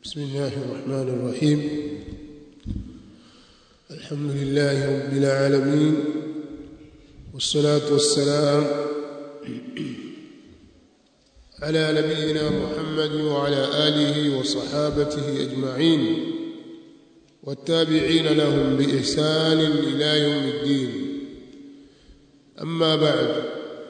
بسم الله الرحمن الرحيم. الحمد لله رب العالمين، والصلاة والسلام على نبينا محمد وعلى آله وصحابته أجمعين والتابعين لهم بإحسان إلى يوم الدين. أما بعد،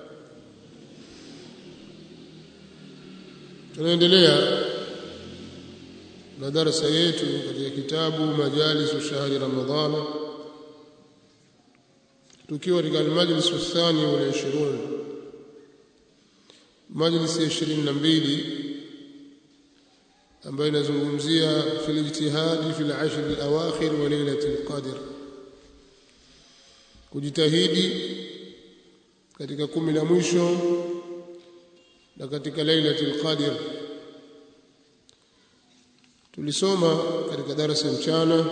tunaendelea na darasa yetu katika kitabu Majalisu Shahri Ramadhana, tukiwa katika al-majlis athani wal 20, majlis 22 ambayo inazungumzia fil ijtihadi fil ashr al-awakhir wa laylatil qadr, kujitahidi katika 10 la mwisho na katika laylatil qadr. Tulisoma katika darasa mchana,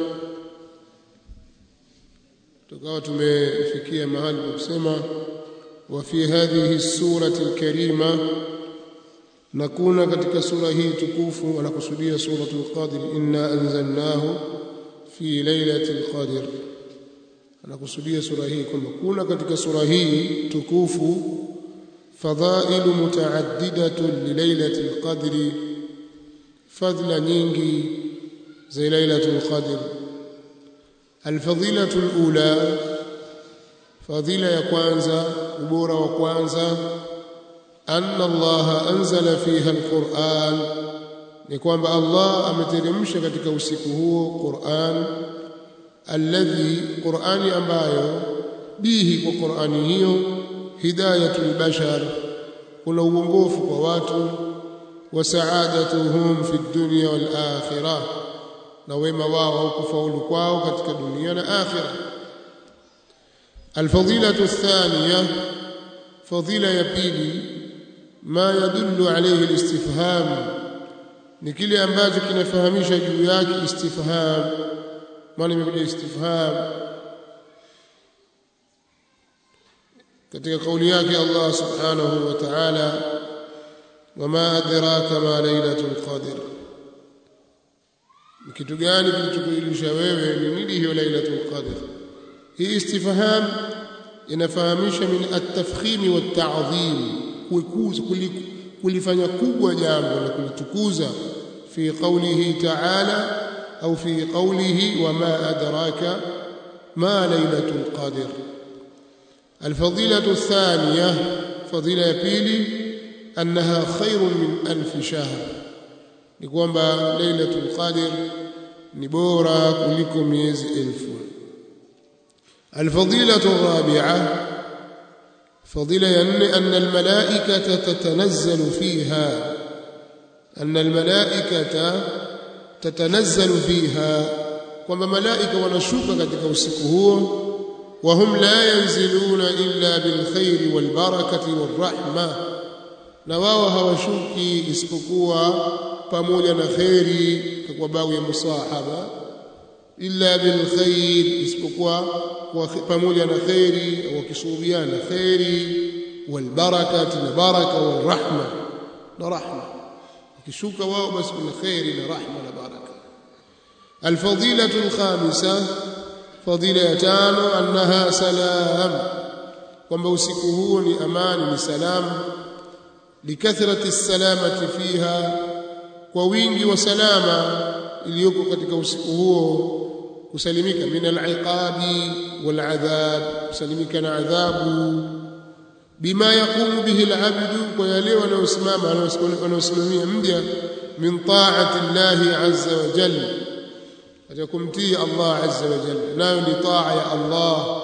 tukawa tumefikia mahali pa kusema wa fi hadhihi surati alkarima, na kuna katika sura hii tukufu, anakusudia suratul qadr, inna anzalnahu fi lailatul qadr. Anakusudia sura hii kwamba kuna katika sura hii tukufu fadhailu mutaaddidatun li lailatul qadri, fadhila nyingi za lailatul qadr. Alfadilatu alula, fadhila ya kwanza, ubora wa kwanza, anna Allah anzala fiha alquran, ni kwamba Allah ameteremsha katika usiku huo Qur'an, alladhi, Qur'ani ambayo bihi, kwa Qur'ani hiyo, hidayatul bashar, kuna uongofu kwa watu, wa sa'adatuhum fi dunya wal akhirah, na wema wao kufaulu kwao katika dunia na akhirah. Alfadilatu athaniya, fadila ya pili, ma yadullu alayhi alistifham, ni kile ambacho kinafahamisha juu yake istifham. Maana imekuja istifham katika kauli yake Allah subhanahu wa ta'ala, wama adraka ma lailatul qadr, kitu gani kilichokujulisha wewe ni nini hiyo lailatul qadr? Hii istifham inafahamisha min at-tafkhim wa at-ta'dhim, kulifanya kubwa jambo na kulitukuza, fi qawlihi ta'ala au fi qawlihi wama adraka ma lailatul qadr. Al-fadilatu ath-thaniya, fadila ya pili, annaha khairun min 1000 shahr, ni kwamba lailatul qadr ni bora kuliko miezi 1000. Alfadilatu rabi'a, fadila ya 4, anna almalaikata tatanazzalu fiha, anna almalaikata tatanazzalu fiha, kwamba malaika wanashuka katika usiku huo, wa hum la yanziluna illa bil khairi wal barakati war rahma, na wao hawashuki isipokuwa pamoja na khairi, kwa babu ya musahaba, illa bil khair, isipokuwa pamoja na khairi, au kisubiana khairi, wal barakati, na baraka, wal rahma, na rahma. Kishuka wao basi kuna khairi na rahma na baraka. Al fadilatu al khamisa, fadila ya 5, annaha salam, kwamba usiku huo ni amani, ni salamu, likathrati salamati fiha, kwa wingi wa salama iliyoko katika usiku huo, kusalimika min al-iqabi wal adhab, kusalimika na adhabu, bima yaqumu bihi al-abdu, kwa yale wanaosimamia mja, min ta'ati Allah azza wa jalla, atakumtii Allah azza wa jalla, nayo ni taa ya Allah,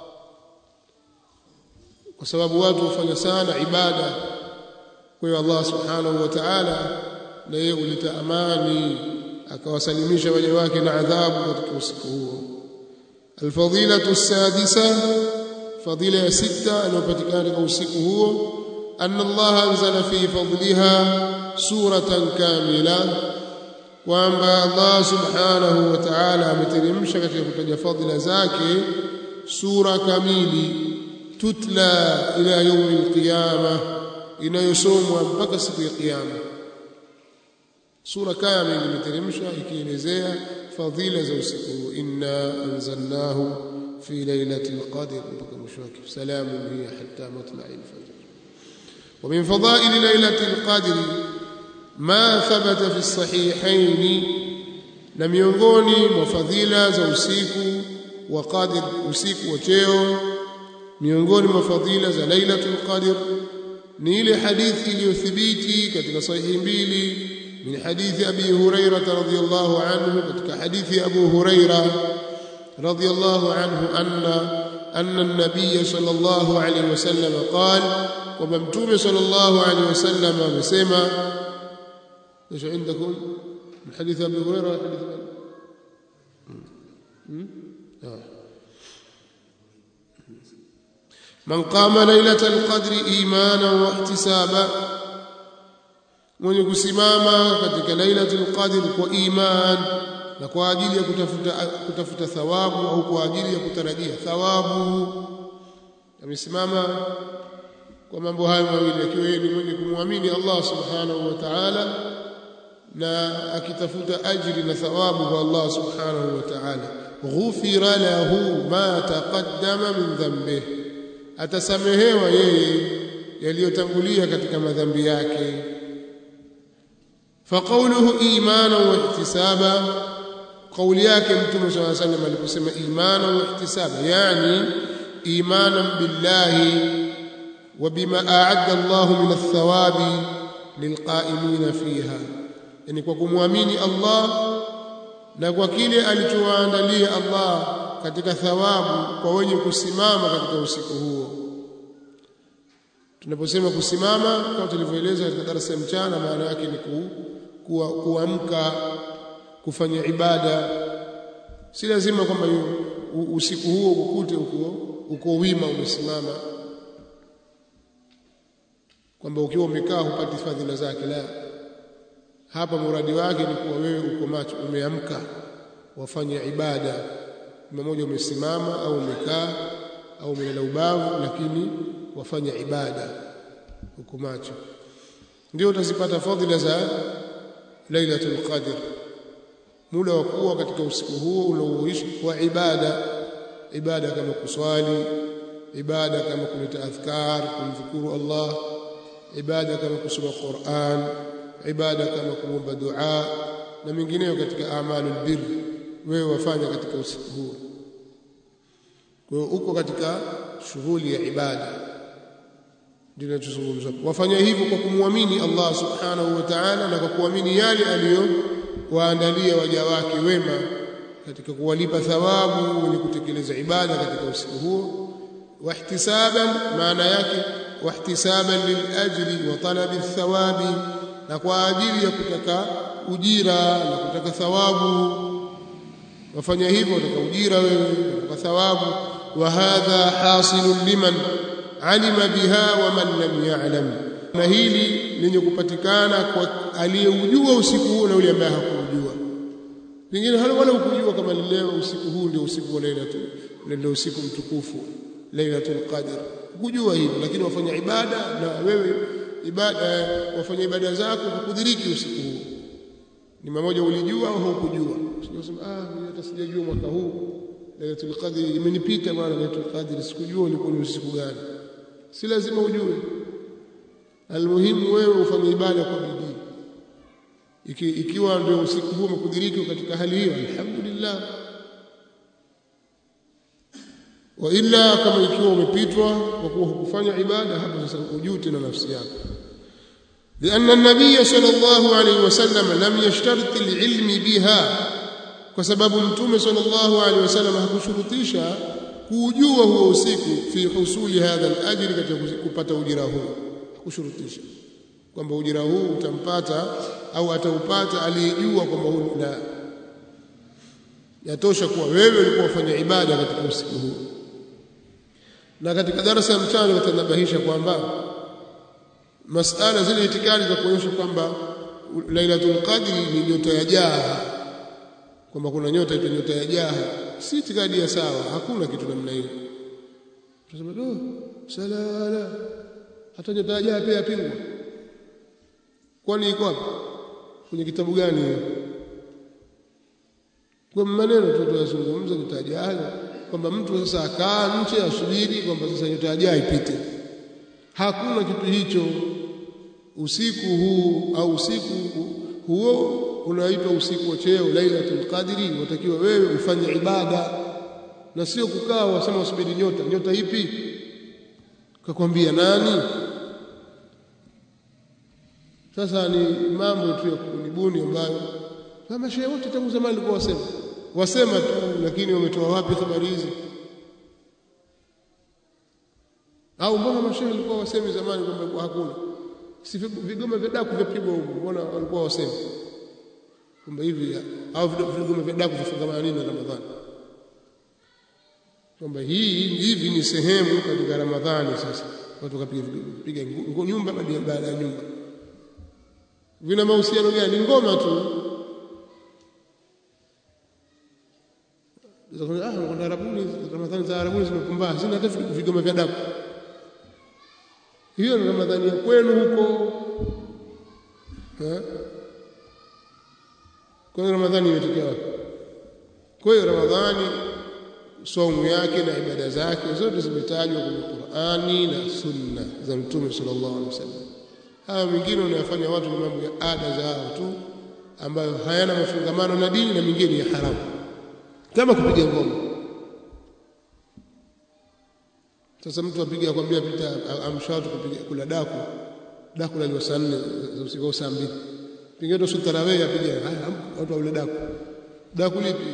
kwa sababu watu hufanya sana ibada. Kwa hiyo Allah subhanahu wa ta'ala na yeye huleta amani, akawasalimisha waja wake na adhabu katika usiku huo. Alfadilatu as-sadisa, fadila ya 6 inayopatikana katika usiku huo, anna Allah anzala fi fadliha suratan kamila, kwamba Allah subhanahu wa ta'ala ameteremsha katika kutaja fadila zake sura kamili, tutla ila yaumil qiyamah, inayosomwa mpaka siku ya kiyama. sura kamili imeteremshwa ikielezea fadhila za usiku huu. Inna anzalnahu fi lailatul qadr mpaka mwisho wake, salamun hiya hatta matla'il fajr. Wa min fadail lailatul qadr ma thabata fi sahihain, na miongoni mwa fadhila za usiku wa qadr, usiku wa cheo, miongoni mwa fadhila za lailatul qadr ni ile hadithi iliyothibiti katika sahihi mbili, min hadithi Abi Hurairah radhiyallahu anhu, katika hadithi Abu Hurairah radhiyallahu anhu anna an-nabiy sallallahu alayhi wasallam qala, kwamba mtume sallallahu alayhi wasallam amesema. ايش عندكم من حديث ابي هريره حديث من قام ليلة القدر إيمانا واحتسابا، mwenye kusimama katika lailatul qadr kwa iman na kwa ajili ya kutafuta thawabu au kwa ajili ya kutarajia thawabu, amesimama kwa mambo hayo mawili, akiwa yeye ni mwenye kumwamini Allah subhanahu wa ta'ala na akitafuta ajiri na thawabu kwa Allah subhanahu wa ta'ala. Ghufira lahu ma taqaddama min dhanbihi, atasamehewa yeye yaliyotangulia katika madhambi yake. Faqawluhu imana wa ihtisaba, kauli yake mtume sallallahu alayhi wasallam aliposema imana wa ihtisaba, yani imanan billahi wa bima a'adda Allah min athawabi lilqa'imina fiha, yani kwa kumwamini Allah na kwa kile alichowaandalia Allah katika thawabu kwa wenye kusimama katika usiku huo. Tunaposema kusimama, kama tulivyoeleza katika darasa ya mchana, maana yake ni kuamka kufanya ibada. Si lazima kwamba usiku huo ukukute uko wima umesimama, kwamba ukiwa umekaa hupati fadhila zake. La, hapa muradi wake ni kuwa wewe uko macho, umeamka wafanya ibada, mmoja umesimama au umekaa au umelala ubavu, lakini wafanya ibada uko macho, ndio utazipata fadhila za lailatul qadr. Muda wa kuwa katika usiku huo unaoishi kwa ibada kama kuswali, ibada kama kuleta adhkar, kumshukuru Allah, ibada kama kusoma Qur'an, ibada kama kuomba dua na mengineyo katika amalul birr, wewe wafanya katika usiku huo. Kwa hiyo uko katika shughuli ya ibada, ndio tunachozungumza. Wafanya hivyo kwa kumwamini Allah subhanahu wa ta'ala na kwa kuamini yale aliyowaandalia waja wake wema katika kuwalipa thawabu wenye kutekeleza ibada katika usiku huo. Wahtisaban, maana yake wahtisaban lilajri wa talabi thawabi, na kwa ajili ya kutaka ujira na kutaka thawabu. Wafanya hivyo utaka ujira wewe, utaka thawabu. Wa hadha hasilun liman alima biha wa man lam ya'lam, na hili lenye kupatikana kwa aliyeujua usiku huu na yule ambaye hakujua. Pengine wala hukujua kama leo usiku huu ndio usiku wa ndio usiku mtukufu Lailatul Qadr, hukujua hivyo, lakini wafanya ibada na wewe wafanya ibada zako kukudiriki usiku huu. Ni mmoja ulijua au hukujua? Usisema hata sijajua mwaka huu Lailatul Qadr imenipita bwana, Lailatul Qadr sikujua ulikuwa ni usiku gani. Si lazima ujue, almuhimu wewe ufanye ibada kwa bidii. Ikiwa ndio usiku huu umekudiriki katika hali hiyo, alhamdulillah. Wa illa, kama ikiwa umepitwa kwa kuwa hukufanya ibada, hapo sasa ujute na nafsi yako. لأن النبي صلى الله عليه وسلم لم يشترط العلم بها، kwa sababu mtume sallallahu alaihi wasallam hakushurutisha kujua huo usiku fi husuli hadha al-ajr, katika kupata ujira huu. Hakushurutisha kwamba ujira huu utampata au ataupata aliyejua kwamba huu, la, yatosha kuwa wewe ulikuwa ufanya ibada katika usiku huu. Na katika darasa ya mchana tutanabahisha kwamba masala zile itikadi za kuonyesha kwamba Lailatul Qadr ni nyota ya jaha, kwamba kuna nyota ita nyota ya jaha, si itikadi ya sawa. Hakuna kitu namna hiyo. Tunasema hata nyota ya jaha pia yapingwa. Kwani iko wapi? kwenye kitabu gani hiyo? Kwa maneno tu tunazungumza tutajali kwamba mtu sasa akaa nje asubiri kwamba sasa yutajai ipite. Hakuna kitu hicho. Usiku huu au usiku huo unaitwa usiku wa cheo Lailatul Qadri, unatakiwa wewe ufanye ibada na sio kukaa wasema usubiri nyota ipi? Kakwambia nani? Sasa ni mambo tu ya kunibuni ambayo kama shehe wote tangu zamani walikuwa wasema tu, lakini wametoa wapi habari hizi? Au mbona mashehe walikuwa wasemi zamani kwamba hakuna? Si vigoma vya daku vyapigwa huko, mbona walikuwa wasemi kwamba hivi? Au vigoma vya daku vifungamana nini na Ramadhani? Kwamba hivi ni sehemu katika Ramadhani. Sasa watu kapiga nyumba baada ya nyumba, vina mahusiano gani? Ngoma tu. Kwa Arabuni, Ramadhani za Arabuni zimekumbaa, zina hata vigoma vya daku. Hiyo ni Ramadhani ya kwenu huko. Kwa Ramadhani imetokea wapi? Kwa hiyo Ramadhani saumu yake na ibada zake zote zimetajwa kwenye Qur'ani na Sunna za Mtume sallallahu alaihi wasallam. Haya mingine wanayofanya watu ni mambo ya ada zao tu ambayo hayana mafungamano na dini, na mingine ya haramu kama kupiga ngoma. Sasa mtu apiga akwambia pita amshatu kupiga kula daku la saa 4 za usiku au saa 2, piga ndo tarawih apiga watu wale daku lipi?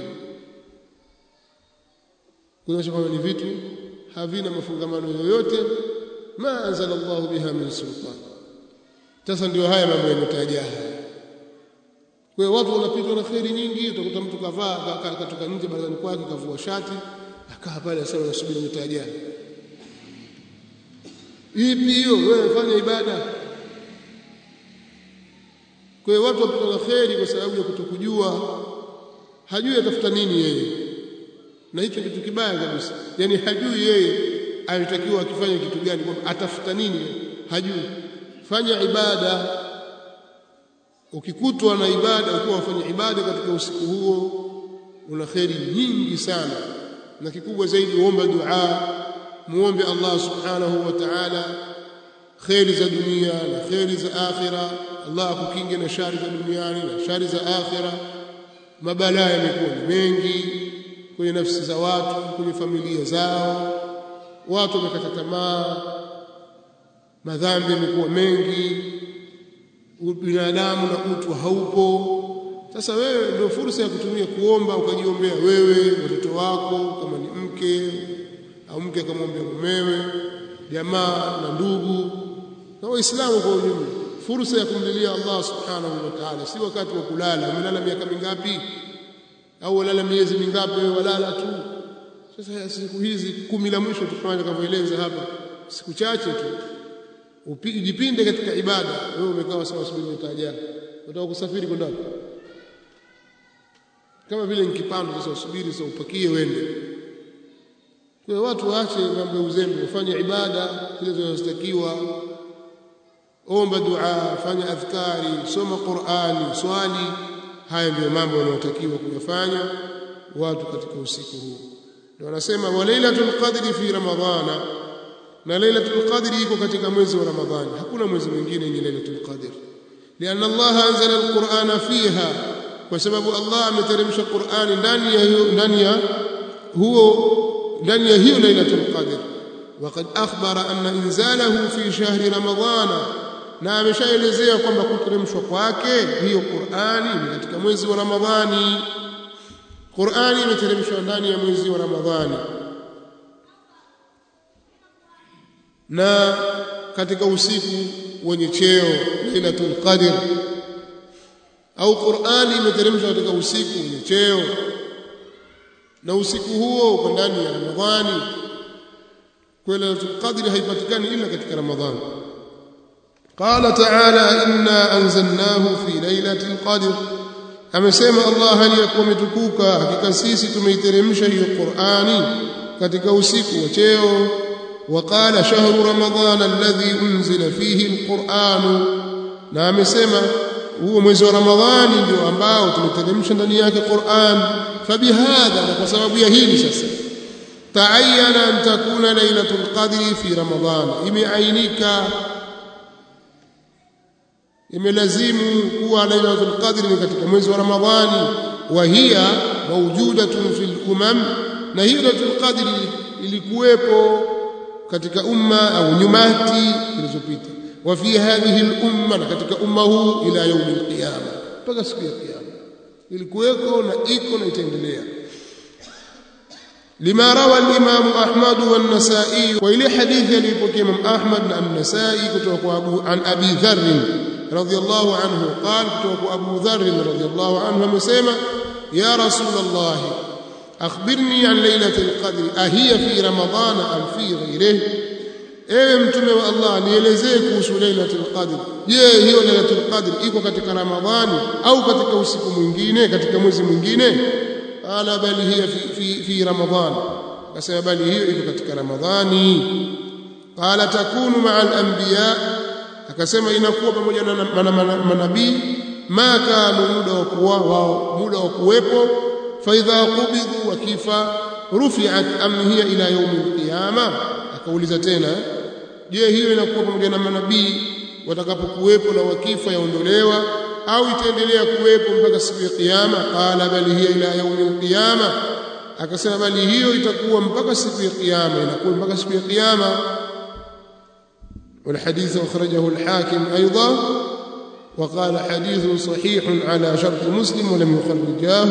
Kuonyesha kwamba ni vitu havina mafungamano yoyote, ma anzala Allahu biha min sultan. Sasa ndio haya mambo yametaja. Kwa hiyo watu wanapitwa na khairi nyingi. Utakuta mtu kavaa katoka nje barazani kwake kavua shati akaa pale asema nasubiri mtaja. Ipi hiyo? Wewe fanya ibada. Kwa hiyo watu wapitwa na khairi kwa sababu ya kutokujua, hajui atafuta nini yeye, na hicho kitu kibaya kabisa. Yani hajui yeye alitakiwa akifanya kitu gani, kwamba atafuta nini hajui. Fanya ibada. Ukikutwa na ibada, ukiwa wafanya ibada katika usiku huo, una khairi nyingi sana. Na kikubwa zaidi, uombe dua, muombe Allah subhanahu wa ta'ala khairi za dunia na khairi za akhira. Allah akukinge na shari za duniani na shari za akhira. Mabalaa yamekuwa mengi kwenye nafsi za watu, kwenye familia zao, watu wamekata tamaa, madhambi yamekuwa mengi, binadamu na utu haupo. Sasa wewe ndio fursa ya kutumia kuomba, ukajiombea wewe, watoto wako, kama ni mke au mke akamwombea mumewe, jamaa na ndugu na Waislamu kwa ujumla. Fursa ya kumlilia Allah subhanahu wa ta'ala, si wakati wa kulala. Umelala miaka mingapi? Au walala miezi mingapi? Wewe walala tu. Sasa siku hizi 10 la mwisho tufanye kama eleza hapa, siku chache tu upijipinde katika ibada. Wewe umekaa sawa subiri mtaja, unataka kusafiri kwenda kama vile nikipanda sasa usubiri sasa upakie uende. Kwa watu waache mambo ya uzembe, ufanye ibada zile zinazotakiwa. Omba dua, fanya adhkari, soma Qur'ani, swali. Haya ndio mambo yanayotakiwa kuyafanya watu katika usiku huu. Ndio wanasema wa lailatul qadri fi ramadhana, na lailatul qadri iko katika mwezi wa Ramadhani. Hakuna mwezi mwingine yenye lailatul qadr, lianna Allah anzala alqur'ana fiha, kwa sababu Allah ameteremsha Qur'ani ndani ya hiyo lailatul qadr. Waqad akhbara anna inzalahu fi shahri ramadhana, na ameshaelezea kwamba kuteremshwa kwake hiyo Qur'ani ni katika mwezi wa Ramadhani. Qur'ani imeteremshwa ndani ya mwezi wa Ramadhani, na katika usiku wenye cheo lailatul qadr, au Qur'ani imeteremshwa katika usiku wenye cheo, na usiku huo uko ndani ya Ramadhani. Kwa lailatul qadr haipatikani ila katika Ramadhani. Qala ta'ala inna anzalnahu fi lailatul qadr, amesema Allah aliyakuwa umetukuka, hakika sisi tumeiteremsha hiyo Qur'ani katika usiku wa cheo. وقال شهر رمضان الذي أنزل فيه القرآن، na amesema huo mwezi wa Ramadhani ndio ambao tumeteremsha ndani yake Qur'an. Fabihadha, na kwa sababu ya hili sasa, taayana an takuna lailatul qadri fi Ramadhan, imeainika, imelazimu kuwa lailatul qadri ni katika mwezi wa Ramadhani. Wa hiya mawjudatun fil umam, na hiyo lailatul qadri ilikuwepo katika umma au nyumati zilizopita. Wa fi hadhihi al-umma, katika umma huu, ila yaum al-qiyama, mpaka siku ya kiyama ilikuweko na iko na itaendelea. لما روى الإمام أحمد والنسائي، وإلى حديث يليبك إمام أحمد والنسائي كتوك عن أبي ذر رضي الله عنه قال كتوك أبو ذر رضي الله عنه مسيما: يا رسول الله أخبرني عن ليلة القدر، أهي في رمضان أم في غيره؟ mtume wa Allah, nielezee kuhusu lailatul qadr. Je, hiyo lailatul qadr iko katika Ramadhani au katika usiku mwingine, katika mwezi mwingine? Qala bal hiya fi Ramadhan, akasema bali hiyo iko katika Ramadhani. Qala takunu ma'a al-anbiya, akasema inakuwa pamoja na manabii, ma kanu muda wa kuwepo. Fa idha qubidu wa kifa rufi'at am hiya ila yawm al-qiyama. Akauliza tena, je, hiyo inakuwa pamoja na manabii watakapokuwepo na wakifa yaondolewa au itaendelea kuwepo mpaka siku ya kiyama? Qala bali hiya ila yaumil qiyama, akasema bali hiyo itakuwa mpaka siku ya kiyama, inakuwa mpaka siku ya kiyama. والحديث أخرجه الحاكم أيضا وقال حديث صحيح على شرط مسلم ولم يخرجاه،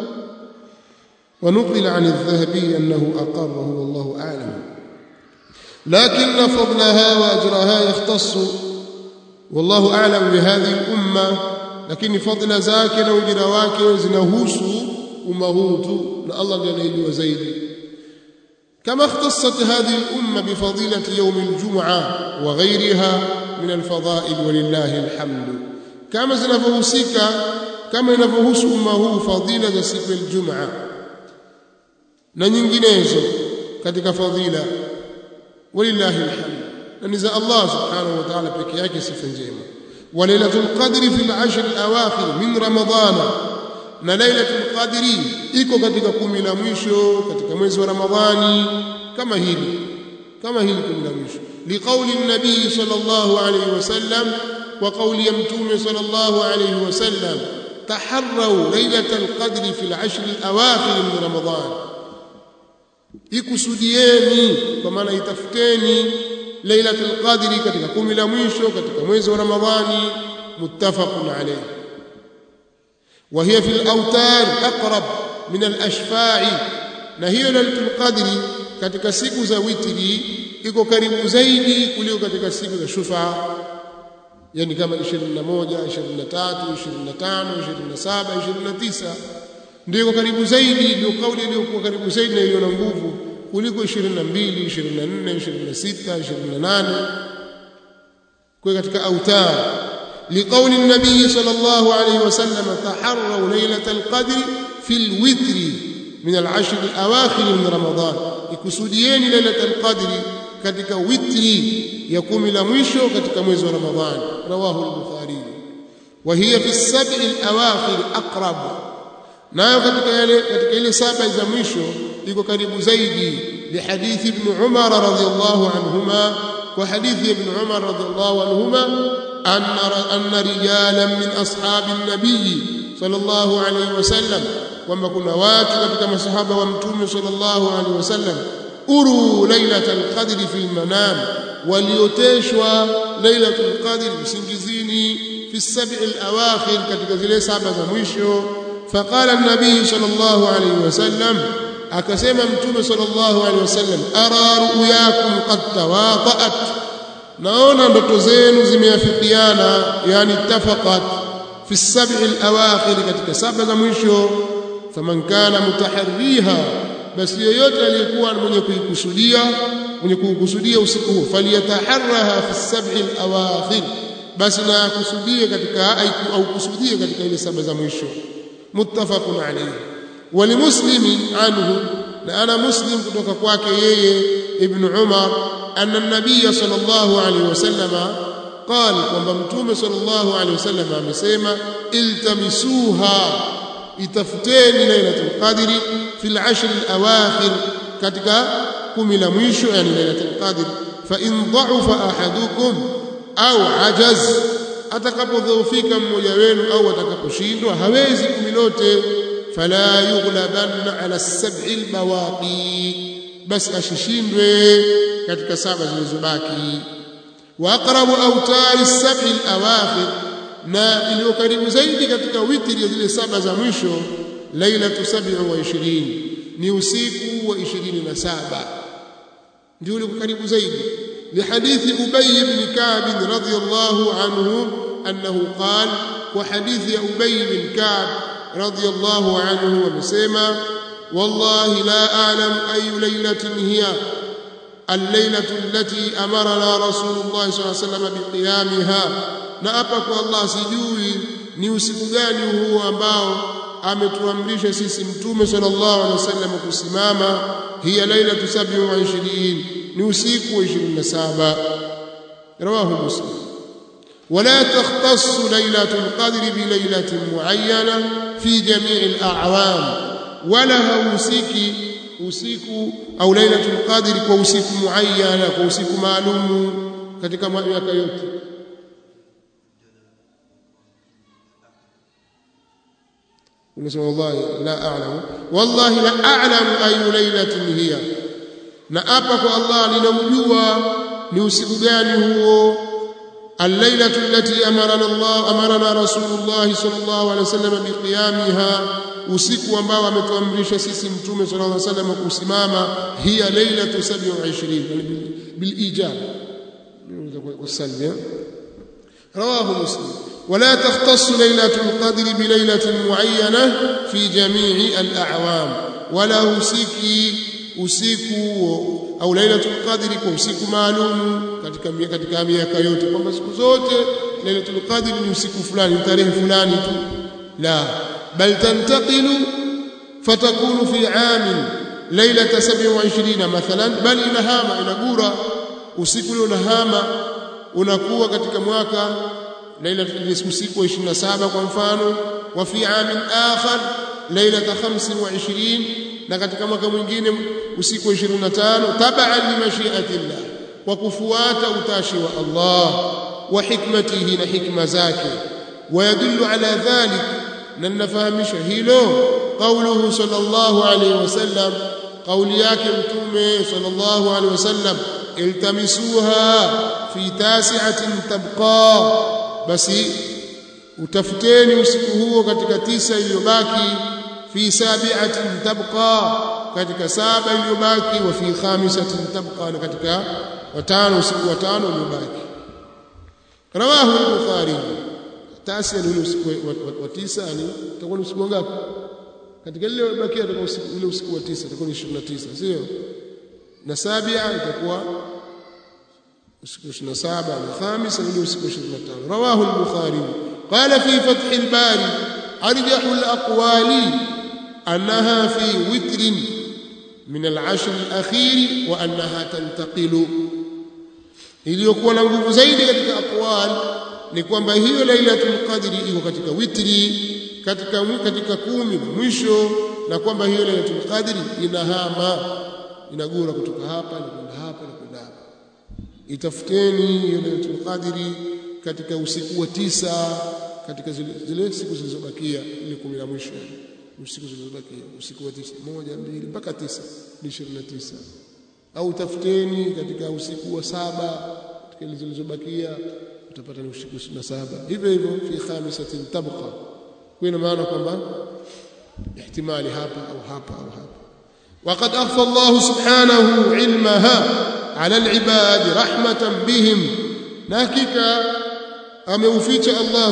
ونقل عن الذهبي أنه أقره والله أعلم. لكن فضلها وأجرها يختص والله أعلم بهذه الأمة، لكن فضل ذاك وأجر wake zinahusu umma huu tu, na Allah ndiye anayejua zaidi. كما اختصت هذه الأمة بفضيلة يوم الجمعة وغيرها من الفضائل ولله الحمد، كما zinavyohusika, kama inavyohusu umma huu fadhila za siku ya Ijumaa na nyinginezo katika fadhila, walillahi alhamd, na za Allah subhanahu wa ta'ala pekee yake sifa njema. Wa lailatul qadri fil ashr al-awakhir min Ramadhan, na lailatul qadri iko katika 10 la mwisho katika mwezi wa Ramadhani, kama hili 10 la mwisho. Liqauli an-nabii sallallahu alayhi wasallam, wa qawli mtume sallallahu alayhi wasallam: taharraw lailatul qadri fil ashr al-awakhir min Ramadhan, ikusudieni, kwa maana itafuteni lailatul qadri katika 10 la mwisho katika mwezi wa Ramadhani. Muttafaqun alayh. Wa hiya fil awtar aqrab min al-ashfa'i, na hiyo lailatul qadri katika siku za witri iko karibu zaidi kuliko katika siku za shufa, yani kama 21, 23, 25, 27, 29 ndio karibu zaidi, ndio kauli iliyokuwa karibu zaidi na iliyo na nguvu kuliko 22, 24, 26, 28 kwa katika autar. Liqauli an-nabii sallallahu alayhi wasallam: taharraw lailatul qadri fil witri min al-ashr al-awakhir min Ramadhan, ikusudieni lailatul qadri katika witri ya 10 la mwisho katika mwezi wa Ramadhan. Rawahu al-Bukhari. Wa hiya fi as-sab'i al-awakhir aqrab, nayo katika ile 7 za mwisho iko karibu zaidi. Li hadithi ibn Umar radhiyallahu anhuma, wa hadithi ibn Umar radhiyallahu anhuma anna rijalan min ashabi an-nabiy sallallahu alayhi wasallam, kwamba kuna watu katika masahaba wa mtume sallallahu alayhi wasallam, uru lailatul qadri fil manam, walioteshwa lailatul qadri usingizini, fi as-sab'i al-awakhir, katika zile 7 za mwisho. فقال النبي صلى الله عليه وسلم، akasema mtume sallallahu alaihi wasallam: ara ru'yakum qad tawaqa'at, naona ndoto zenu zimeafikiana, yani ittafaqat fi as-sab'i al-awakhir, katika 7 za mwisho. Faman kana mutaharriha, basi yoyote aliyekuwa mwenye kuikusudia usiku huu, faliyataharraha fi as-sab'i al-awakhir, basi na kusudie katika au kusudie katika ile 7 za mwisho. Muttafaqun alayhi. ولمسلم عنه، لأنا مسلم kutoka kwake yeye ibn Umar, anna an-nabiy sallallahu alayhi wasallam, قال kwamba mtume sallallahu alaihi wasallam amesema iltamisuha itafuteni lailatul qadri fil ashr al-awakhir katika 10 la mwisho yani lailatul qadr fa in dha'afa ahadukum au ajaz atakapodhoofika mmoja wenu au atakaposhindwa hawezi 10 lote fala yughlabanna ala as-sab'i al-bawaqi bas ashishindwe katika 7 zilizobaki wa aqrabu awtari as-sab'i al-awakhir na iliyo karibu zaidi katika witri zile 7 za mwisho lailatu 27 ni usiku wa 27 ndio ule karibu zaidi لحديث أبي بن كعب رضي الله عنه أنه قال وحديث أبي بن كعب رضي الله عنه ومسيما والله لا أعلم أي ليلة هي الليلة التي أمرنا رسول الله صلى الله عليه وسلم بقيامها نأبك الله سجوي نيوسكغاني هو أباو ametuamrisha sisi mtume sallallahu alaihi wasallam kusimama hiya lailatu 27 ni usiku wa 27 rawahu muslim wala takhtassu lailatul qadri bi lailatin muayyana fi jami' al-a'wam wala husiki usiku au lailatul qadri kwa usiku muayyana kwa usiku maalum katika miaka yote unasema wallahi la a'lamu ayu lailatin hiya na hapa kwa Allah ninamjua ni usiku gani huo al-lailatu allati amarana rasulullah sallallahu alaihi wasallam biqiyamiha usiku ambao ametuamrisha sisi mtume sallallahu alaihi wasallam kusimama hiya lailatu 27 bil ijab wasallam rawahu muslim ولا تختص ليلة القدر بليلة معينة في جميع الأعوام ولا usiku au lailatul qadri kwa usiku maalum katika miaka yote kwamba siku zote lailatul qadri ni usiku fulani tarehe fulani tu la bal tantaqilu fatakunu fi aam lailata 27 mathalan bal inahama inagura usiku ule unahama unakuwa katika mwaka lailatul usiku wa 27 kwa mfano wa fi aam akhar lailata 25 na katika mwaka mwingine usiku wa 25 tab'an li mashi'atillah wa kufuata utashi wa Allah wa hikmatihi na hikma zake ويدل على ذلك ننفهمش hilo قوله صلى الله عليه وسلم قول yake mtume صلى الله عليه وسلم التمسوها في تاسعة تبقى basi utafuteni usiku huo katika 9 iliyobaki fi sabi'atin tabqa katika 7 iliyobaki wa fi khamisatin tabqa na katika 5 usiku wa 5 uliyobaki rawahu al-bukhari tasi ni usiku wa 9 ni utakuwa usiku ngapi katika ile iliyobaki itakuwa ule usiku wa 9 itakuwa 29 sio na sabia itakuwa usiku 27 na khamisa ni usiku 25 rawahu al-bukhari qala fi fath al-bari arjah al-aqwali annaha fi witr min al-ashr al-akhir wa annaha tantaqilu iliyokuwa na nguvu zaidi katika aqwal ni kwamba hiyo lailatul qadri iko katika witri katika 10 mwisho na kwamba hiyo lailatul qadri inahama inagura kutoka hapa na kwenda hapa na kwenda hapa itafuteni hiyo lailatul qadri katika usiku wa 9 katika zile siku zilizobakia ile 10 la mwisho usiku zilizobakia usiku wa 9 1 2 mpaka 9 ni 29 au tafuteni katika usiku wa 7 katika zilizobakia utapata ni usiku 27 hivyo hivyo fi khamisatin tabqa kwa maana kwamba ihtimali hapa au hapa au hapa وقد أخفى الله سبحانه علمها على العباد رحمة بهم ناكيكا ameuficha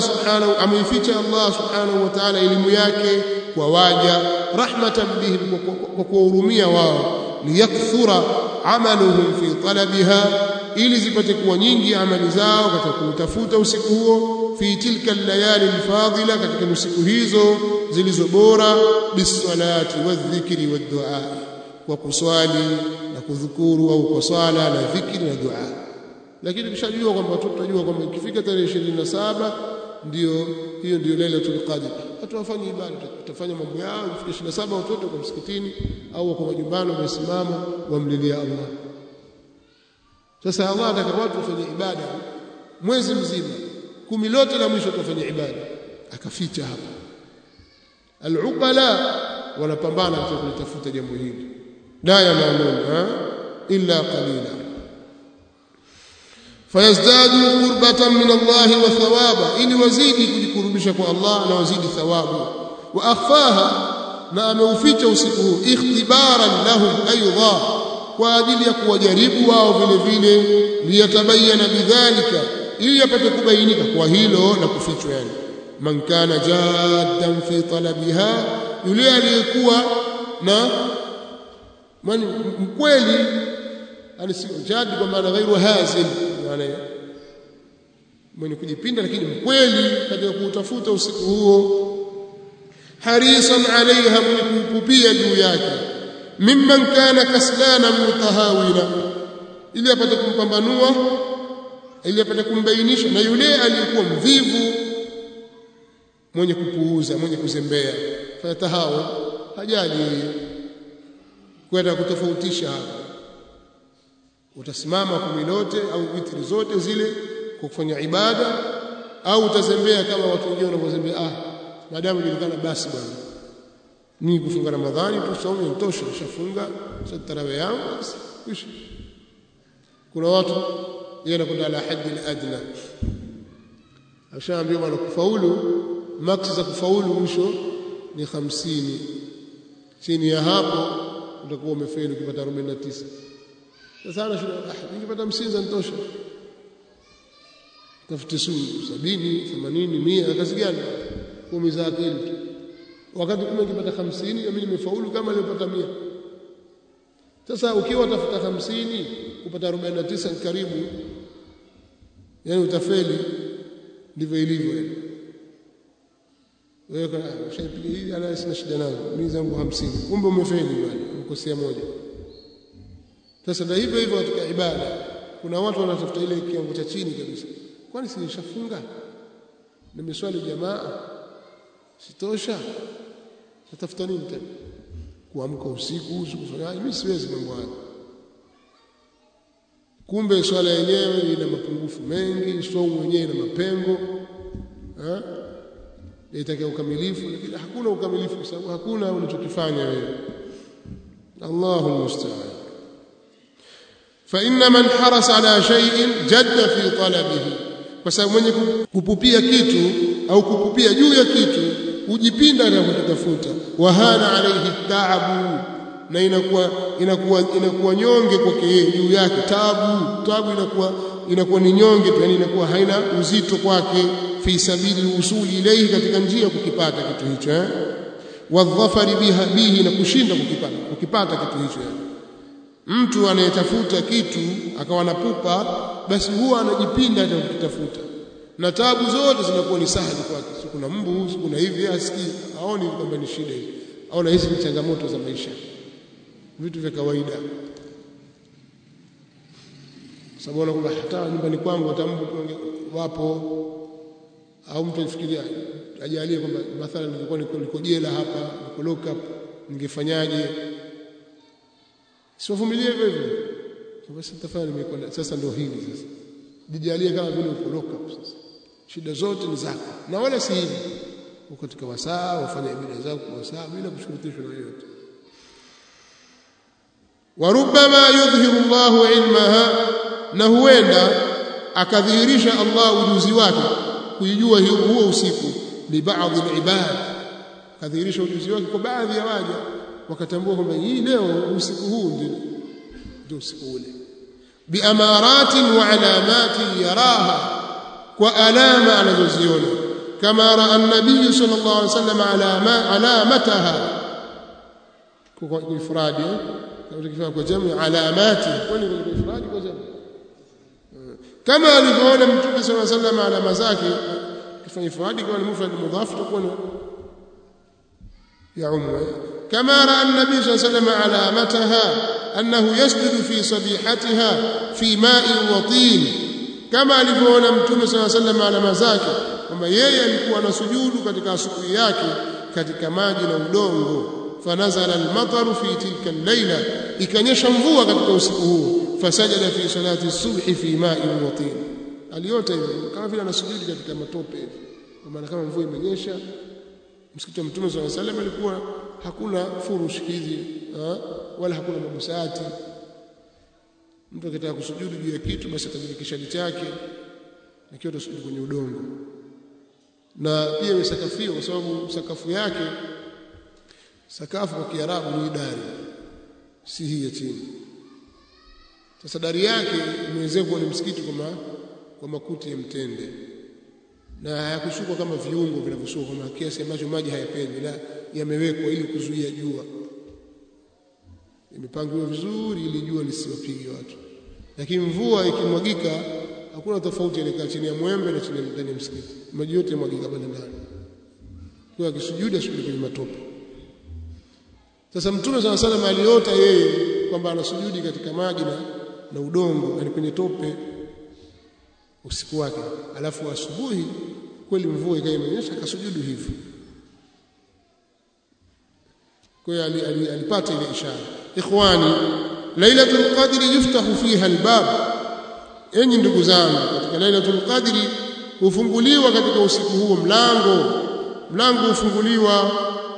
Allah subhanahu wa ta'ala elimu yake kwa waja rahmatan bihim kwa kuhurumia wao liyakthura amaluhum fi talabiha ili zipate kuwa nyingi amali zao katika kutafuta usiku huo fi tilka al-layali al-fadila katika usiku hizo zilizo bora bisalati wadhikri waddu'a kwa kuswali na kudhukuru au kwa swala na dhikri na dua lakini kishajua kwamba tutajua kwamba ikifika tarehe 27 ndio hiyo ndio Lailatul Qadr, watu wafanye ibada, watafanya mambo yao. Ifike 27 watoto kwa msikitini au kwa majumbani wamesimama wamlilia Allah. Sasa Allah anataka watu wafanye ibada mwezi mzima, 10 lote la mwisho tufanye ibada, akaficha hapa. Al-uqala wanapambana kutafuta jambo hili, la yanamuna illa qalila fayazdadu qurbatan min Allah wa thawaba, ili wazidi kujikurubisha kwa Allah na wazidi thawabu. Wa akhfaha, na ameuficha usiku huu ikhtibaran lahum aidha, kwa ajili ya kuwajaribu wao vile vile, liyatabayana bidhalika, ili yapate kubainika kwa hilo na kufichwa. Yani man kana jaddan fi talabiha, yule aliyekuwa na mkweli, yani si jadi kwa maana ghairu hazil, maana mwenye kujipinda lakini mkweli katika kutafuta usiku huo. Harisan alaiha, mwenye kupupia juu yake. Mimman kana kaslana mutahawina, ili apate kumpambanua, ili apate kumbainisha na yule aliyekuwa mvivu, mwenye kupuuza, mwenye kuzembea. Fatahawa, hajali kwenda kutofautisha hapa, utasimama 10 lote au witri zote zile kwa kufanya ibada, au utazembea kama watu wengine wanavyozembea. Maadamu julikana basi bwana, ni kufunga Ramadhani tu saumu inatosha, nishafunga sasa tarawih yangu basi kisha. Kuna watu yeye anakwenda ala haddi al-adna, ashaambiwa bwana kufaulu, max za kufaulu mwisho ni 50, chini ya hapo utakuwa umefeli ukipata 49. Sasa ana shida, nikipata 50 zanitosha, tafuti 70 80 100, kazi gani 10 za akili? Wakati kama ukipata 50 mimi nimefaulu kama nilipata 100. Sasa ukiwa utafuta 50 kupata 49 karibu, yani utafeli. Ndivyo ilivyo. Wewe kana ushapiga hili, ana sina shida nazo, mimi zangu 50, kumbe umefeli bwana, umekosea moja. Sasa na hivyo hivyo katika ibada, kuna watu wanatafuta ile kiwango cha chini kabisa. Kwani si nishafunga, nimeswali jamaa, sitosha, natafuta nini tena? Kuamka usiku kufanya, mimi siwezi mambo hayo. Kumbe swala yenyewe ina mapungufu mengi, saumu yenyewe ina mapengo, inataka ukamilifu, lakini hakuna ukamilifu kwa sababu hakuna unachokifanya wewe. Allahu musta'an. Fa inna man harasa ala shay'in jadda fi talabihi, kwa sababu mwenye kupupia kitu au kupupia juu ya kitu hujipinda na kutafuta. Wahana alayhi taabu, na inakuwa nyonge kwake yeye juu yake. Taabu inakuwa ni nyonge tu, yani inakuwa haina uzito kwake. Fi sabili usuli ilayhi, katika njia kukipata kitu hicho, wadhafari bihi, na kushinda kukipata kitu hicho. Mtu anayetafuta kitu akawa na pupa, basi huwa anajipinda hata kukitafuta, na taabu zote zinakuwa ni sahali kwake. Si kuna mbu, kuna hivi, asikii, aoni kwamba ni shida hizi, aona hizi ni changamoto za maisha, vitu vya kawaida. Sababu na kwamba hata nyumbani kwangu watambu wapo, au mtu afikiria ajalie kwamba mathalan ningekuwa niko jela hapa, niko lock up, ningefanyaje? Siwavumilie hivyo hivyo. Basi tafadhali nimekwenda. Sasa ndio hili sasa. Jijalie kama vile uko lock up sasa. Shida zote ni zako. Na wala si hivi. Uko katika wasaa, wafanya ibada zako kwa wasaa bila kushurutishwa na yoyote. Wa rubbama yudhhiru Allahu ilmaha, na huenda akadhihirisha Allah ujuzi wake kujua huo usiku, li baadhi al-ibad, kadhihirisha ujuzi wake kwa baadhi ya waja, wakatambua kwamba hii leo usiku huu ndio usiku ule. Bi amaratin wa alamatin yaraha, kwa alama anazoziona. Kama raa an-nabiy sallallahu alayhi wasallam alamataha, kwa ifradi, kama tukifanya kwa jamu alamati, kwani kwa ifradi kwa jamu, kama alivyoona Mtume sallallahu alayhi wasallam alama zake. Kifanya ifradi kwa mufrad mudhaf takuwa ya umma. كما رأى النبي صلى الله عليه وسلم علامتها أنه يسجد في صبيحتها في ماء وطين kama alivyoona Mtume sallallahu alaihi wasallam alama zake kwamba yeye alikuwa anasujudu katika asubuhi yake katika maji na udongo. Fanazala al-mataru fi tilka al-layla, ikanyesha mvua katika usiku huo. Fasajada fi salati as-subhi fi ma'in wa tin, aliota hivyo kama vile anasujudi katika matope hivi, kwa maana kama mvua imenyesha. Msikiti wa Mtume sallallahu alaihi wasallam alikuwa hakuna furush hizi wala hakuna mabusati. Mtu akitaka kusujudu juu ya kitu basi atajikisha chake na kitu atasujudu kwenye udongo, na pia imesakafiwa kwa sababu sakafu yake, sakafu kwa Kiarabu ni dari, si hii ya chini. Sasa dari yake imeezekwa ni msikiti kwa makuti ya mtende, na hayakushukwa kama viungo vinavyosukwa kama kiasi ambacho maji hayapendi, la yamewekwa ili kuzuia jua, imepangwa vizuri ili jua lisiwapige watu. Lakini mvua ikimwagika hakuna tofauti ile chini ya mwembe na chini ya msikiti, maji yote yamwagika pale ndani. Kwa akisujudu ashujudu kwenye matope. Sasa Mtume sallallahu alaihi wasallam aliota yeye kwamba anasujudi katika maji na udongo, yani kwenye tope usiku wake, alafu asubuhi kweli mvua ikaimenyesha akasujudu hivyo. Kwa hiyo alipata ile ishara. Ikhwani, Lailatul Qadri yuftahu fiha albab, enyi ndugu zangu, katika Lailatul Qadri hufunguliwa katika usiku huo mlango hufunguliwa.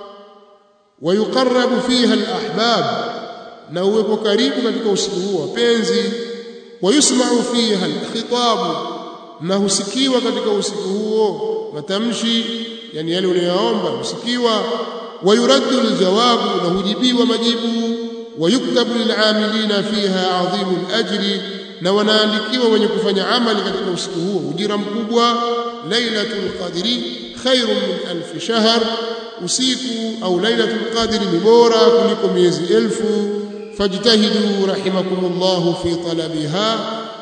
Wayuqarrabu fiha alahbab, na uwepo karibu katika usiku huo wapenzi. Wayusma'u fiha alkhitabu, na husikiwa katika usiku huo matamshi, yani yale unayoomba husikiwa. Wayuraddu aljawabu, na hujibiwa majibu. Wayuktabu lil'amilina fiha 'azimul ajri, na wanaandikiwa wenye kufanya amali katika usiku huo ujira mkubwa. Lailatul Qadri khairun min alf shahr, usiku au Lailatul Qadri ni bora kuliko miezi 1000. Fajtahidu rahimakumullah fi talabiha,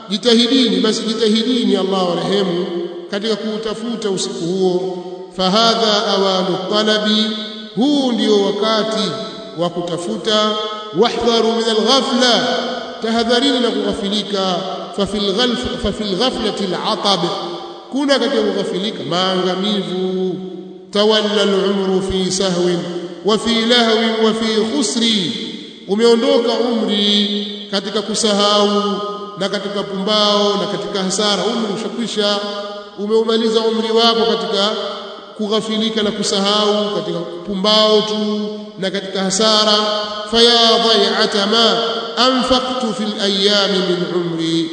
jitahidini Allah warehemu katika kuutafuta usiku huo. Fahadha awanu talabi, huu ndio wakati wa kutafuta. Wahdharu min alghafla, tahadharini na kughafilika. Fafil ghaflati alatab, kuna katika kughafilika maangamivu. Tawalla alumru fi sahwin wa fi lahwin wa fi khusri, umeondoka umri katika kusahau na katika pumbao na katika hasara. Umri ushakwisha, umeumaliza umri wako katika kughafilika na kusahau, katika pumbao tu na katika hasara. Faya dhai'ata ma anfaqtu fil ayami min umri,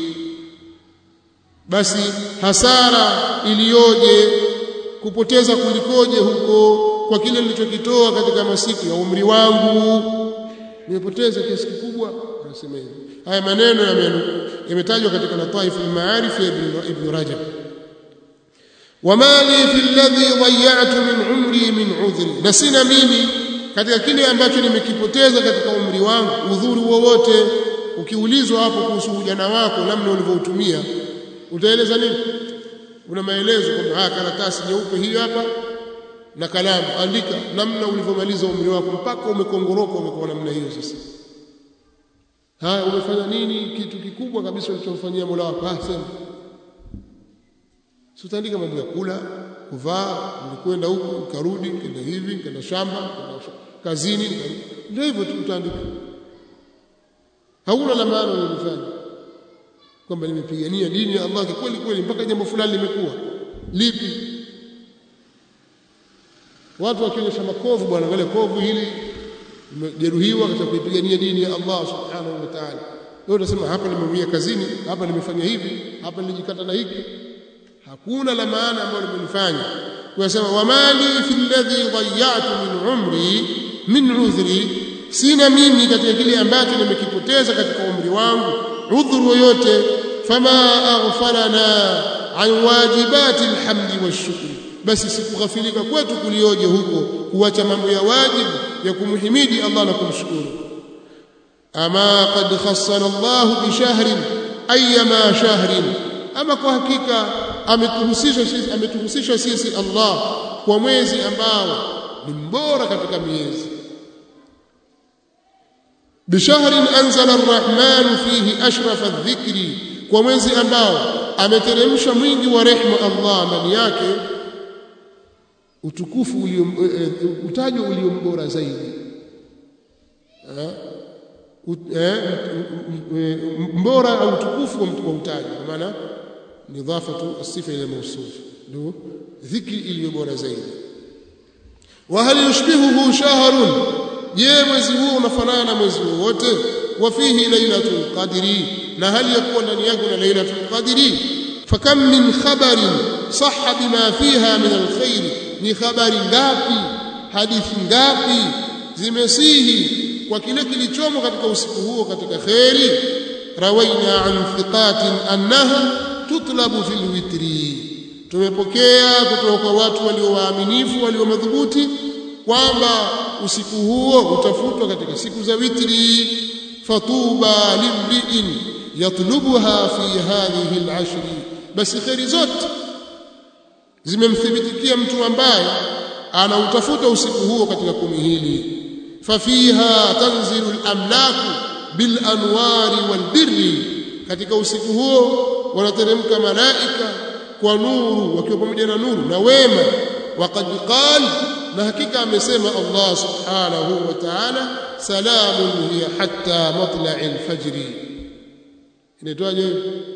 basi hasara iliyoje, kupoteza kulikoje huko kwa kile nilichokitoa katika masiku ya umri wangu, nimepoteza kiasi kikubwa. Anasema hivi. Haya maneno yametajwa katika Lataif al-Ma'arif ya Ibn Rajab. Wama li fi alladhi dhayya'tu min umri min udhri, na sina mimi katika kile ambacho nimekipoteza katika umri wangu udhuru wowote. Ukiulizwa hapo kuhusu ujana wako namna ulivyoutumia, utaeleza nini? Una maelezo kwamba karatasi nyeupe hiyo hapa na kalamu, andika namna ulivyomaliza umri wako mpaka umekongoroka, umekuwa namna hiyo. Sasa umefanya nini kitu kikubwa kabisa ulichomfanyia Mola wako? Sema. Sitaandika mambo ya kula, kuvaa, nilikwenda huku, nikarudi, nikaenda hivi, nikaenda shamba, nikaenda kazini, ndio hivyo tutaandika. Hauna la maana ulifanya kwamba nimepigania dini ya Allah kweli kweli mpaka jambo fulani limekuwa lipi. Watu wakionyesha makovu, bwana angalia kovu hili nimejeruhiwa katika kuipigania dini ya Allah subhanahu wa ta'ala. Leo unasema hapa nimeumia kazini, hapa nimefanya hivi, hapa nilijikata na hiki. Hakuna la maana ambalo limenifanya. Unasema wamali fil ladhi dhayya'tu min umri min udhri, sina mimi katika kile ambacho nimekipoteza katika umri wangu udhuru yote. Fama aghfalana an wajibati alhamdi washukri, basi sikughafilika kwetu kulioje huko kuacha mambo ya wajibu ya kumhimidi Allah na kumshukuru. Ama qad khassana Allah bi shahrin ayyama shahrin, ama kwa hakika ametuhusisha sisi Allah kwa mwezi ambao ni mbora katika miezi. Bishahrin anzala arrahman fihi ashrafa adh-dhikri, kwa mwezi ambao ameteremsha mwingi wa rehema Allah ndani yake utukufu utajo uliombora zaidi mbora au utukufu wa utajo maana nidhafatu as-sifa ila mawsuf ndio dhikri iliyobora zaidi wa hal yushbihuhu shahrun je mwezi huu unafanana na mwezi wote wa fihi lailatul qadri na hali yakuwa ndani yake na lailatul qadri fakam min khabarin sahha bima fiha min alkhair ni habari ngapi hadithi ngapi zimesihi kwa kile kilichomo katika usiku huo katika khairi rawaina an thiqatin annaha tutlabu fil witri tumepokea kutoka kwa watu walio waaminifu walio madhubuti kwamba usiku huo utafutwa katika siku za witri fatuba limri'in yatlubuha fi hadhihi al-ashr basi khairi zote zimemthibitikia mtu ambaye anautafuta usiku huo katika 10 hili fafiha tanzilu al-amlaku bil anwari wal birri katika usiku huo wanateremka malaika kwa nuru wakiwa pamoja na nuru na wema waqad qala na hakika amesema Allah subhanahu wa ta'ala salamun hiya hatta matla'il fajr inaitwaje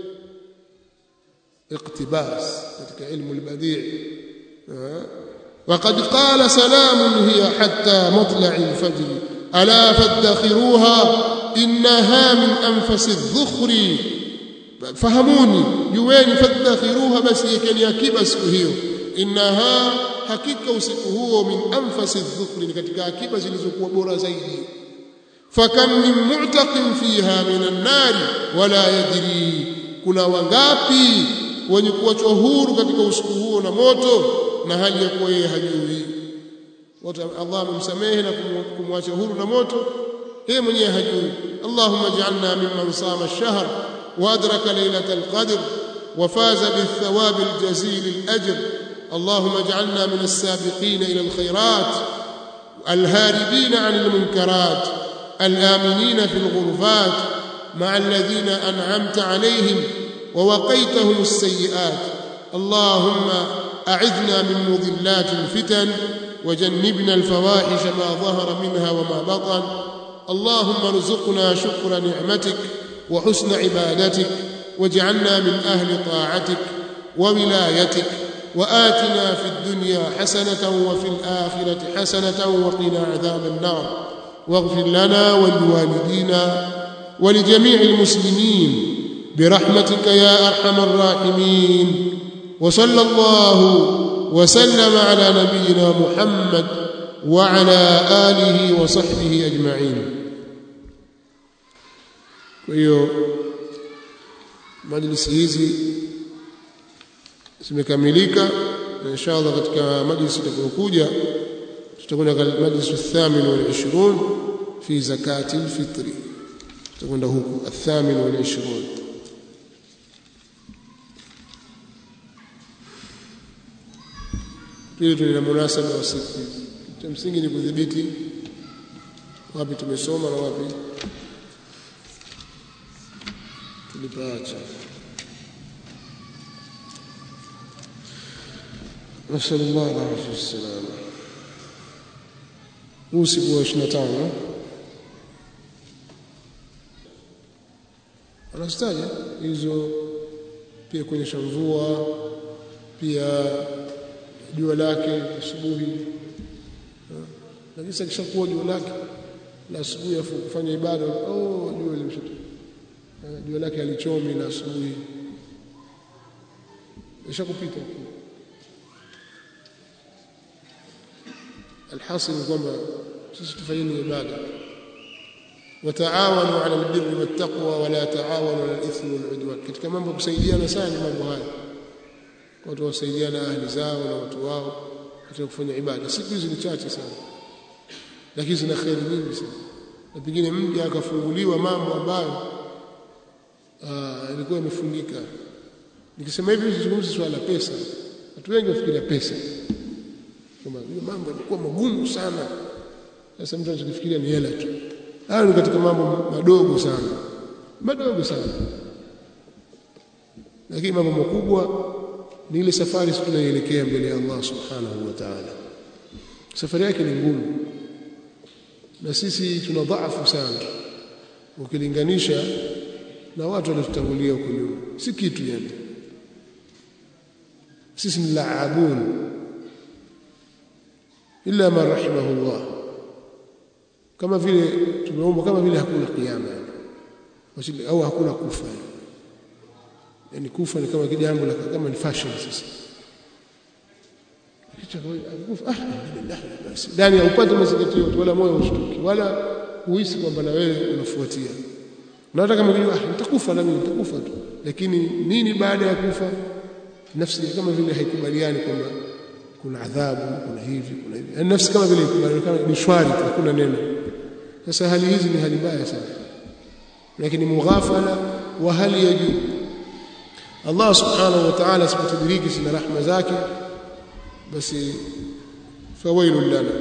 iqtibas katika ilmu al-badi' وقد قال سلام هي حتى مطلع الفجر ألا فادخروها إنها من أنفس الذخر فهموني جوين فادخروها بس يكن يكبس هي إنها حقيقة وسكه من أنفس الذخر katika akiba zilizokuwa bora zaidi فكم من معتق فيها من النار ولا يدري kuna wangapi wenye kuachwa huru katika usiku huo na moto na hali ya kuwa yeye hajui wote Allah amemsamehe na kumwacha huru na moto yeye mwenyewe hajui Allahumma ij'alna mimman sama ash-shahr wa adraka laylatal qadr wa faza bithawab al-jazil al-ajr Allahumma ij'alna min as-sabiqin ila al-khayrat al-haribin 'an al-munkarat al-aminin fi al-ghurfat ma'a alladhina an'amta 'alayhim wa waqaytahum as-sayyi'at Allahumma أعذنا من مضلات الفتن وجنبنا الفواحش ما ظهر منها وما بطن اللهم ارزقنا شكر نعمتك وحسن عبادتك واجعلنا من أهل طاعتك وولايتك وآتنا في الدنيا حسنة وفي الآخرة حسنة وقنا عذاب النار واغفر لنا ولوالدينا ولجميع المسلمين برحمتك يا أرحم الراحمين وصلى الله وسلم على نبينا محمد وعلى آله وصحبه أجمعين ويو مجلس hizi zimekamilika na inshallah katika majlisi itakayokuja tutakwenda katika majlisi الثامن والعشرون في زكاة الفطر tutakwenda huko الثامن والعشرون ili tuna munasaba wa siku hizi cha msingi ni kudhibiti wapi tumesoma na wapi tulipaacha nasallallahu alayhi wasallam usiku wa 25 anastaja hizo pia kwenye mvua pia jua lake asubuhi na kisa kishakuwa jua lake la asubuhi afu kufanya ibada jua limeshatoka jua lake alichomi la asubuhi ishakupita alhasil kwamba sisi tufanyeni ibada wataawanu ala albirri wattaqwa wala taawanu ala alithmi waludwan katika mambo kusaidiana sana mambo haya watu wasaidiana ahli zao na watu wao katika kufanya ibada siku hizi ni chache sana lakini zina khairi nyingi sana na pengine mja akafunguliwa mambo ambayo ilikuwa imefungika nikisema hivi sizungumzi swala pesa watu wengi wafikiria pesa kama hiyo mambo yalikuwa magumu sana sasa mtu anachofikiria ni hela tu hayo ni katika mambo madogo sana lakini mambo makubwa ni ile safari tunayoelekea mbele ya Allah subhanahu wa ta'ala. Safari yake ni ngumu na sisi tuna dhaifu sana ukilinganisha na watu waliotutangulia huko nyuma. Si kitu yani, sisi ni laabun illa man rahimahullah, kama vile tumeomba, kama vile hakuna kiyama au hakuna kufa. Yani kufa ni kama kijambo la kama ni fashion sasa. Kufa alhamdulillah, basi ndani ya upate mazingatio wala moyo ushtuki wala uhisi kwamba na wewe unafuatia. Na hata kama unajua nitakufa na mimi nitakufa tu, lakini nini baada ya kufa? Nafsi kama vile haikubaliani kwamba kuna adhabu, kuna hivi, kuna hivi. Yani nafsi kama vile ikubaliani kama ni shwari, hakuna neno. Sasa hali hizi ni hali mbaya sana, lakini mughafala wa hali ya juu. Allah subhanahu wa ta'ala sipotudiriki sina rahma zake, basi fawailul lana.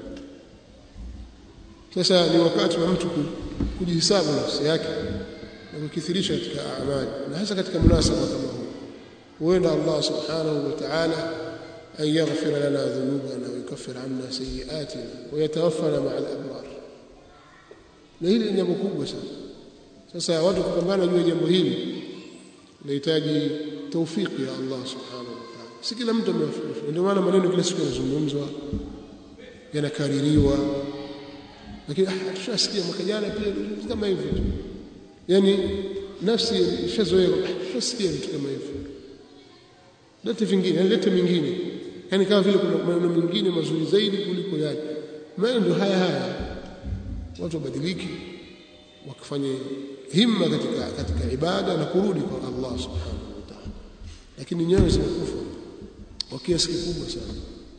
Sasa ni wakati wa mtu kujihesabu nafsi yake na kukithirisha katika amali, na hasa katika munasaba kama huu. Huenda Allah subhanahu wa ta'ala an yaghfira lana dhunubana wa yukaffir anna sayyi'atina wa yatawaffana ma'a al-abrar. Na hili ni jambo kubwa sana. Sasa watu kupambana juu ya jambo hili linahitaji tawfiki ya Allah subhanahu wa ta'ala. Si kila mtu amewafikia. Ndio maana maneno kila siku yanazungumzwa, yanakaririwa, lakini tushasikia mwaka jana pia kama hivi tu. Yani nafsi ishazoea, tushasikia vitu kama hivi. Lete vingine, lete mingine. Yani kama vile kuna maneno mengine mazuri zaidi kuliko yale. Maana ndio haya watu wabadiliki, wakifanye himma katika ibada na kurudi kwa Allah subhanahu wa ta'ala. Lakini nyoyo zimekufa kwa kiasi kikubwa sana,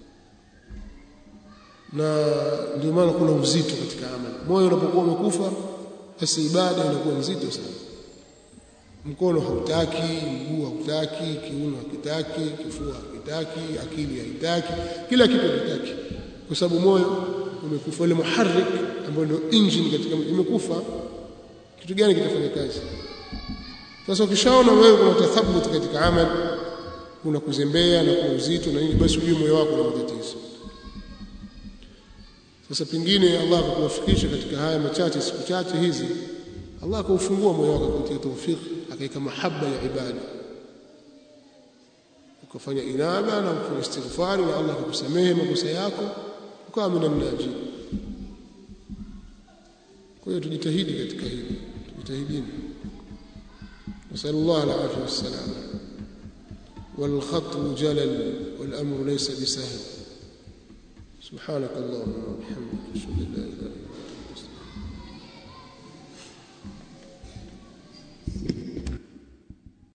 na ndio maana kuna uzito katika amali. Moyo unapokuwa umekufa, basi ibada inakuwa nzito sana. Mkono hautaki, mguu hautaki, kiuno hakitaki, kifua hakitaki, akili haitaki, kila kitu hakitaki, kwa sababu moyo umekufa. Ile muharrik ambayo ndio engine katika imekufa, kitu gani kitafanya kazi? Sasa ukishaona wewe kuna tathabuti katika amali, kuna kuzembea na kuna uzito na nini, basi ujue moyo wako una matatizo. Sasa pingine Allah akakuwafikisha katika haya machache, siku chache hizi, Allah akaufungua moyo wako kutia tawfiki, akaika mahaba ya ibada, ukafanya inaba na kufanya istighfari, na Allah akakusamehe makosa yako, ukawa minan najin. Kwa hiyo tujitahidi katika hili, tujitahidini. Nasallallahu alaihi wasallam. Wal khatu jalal wal amru laysa bisahl. سبحانك اللهم وبحمدك اشهد ان لا اله الا انت استغفرك.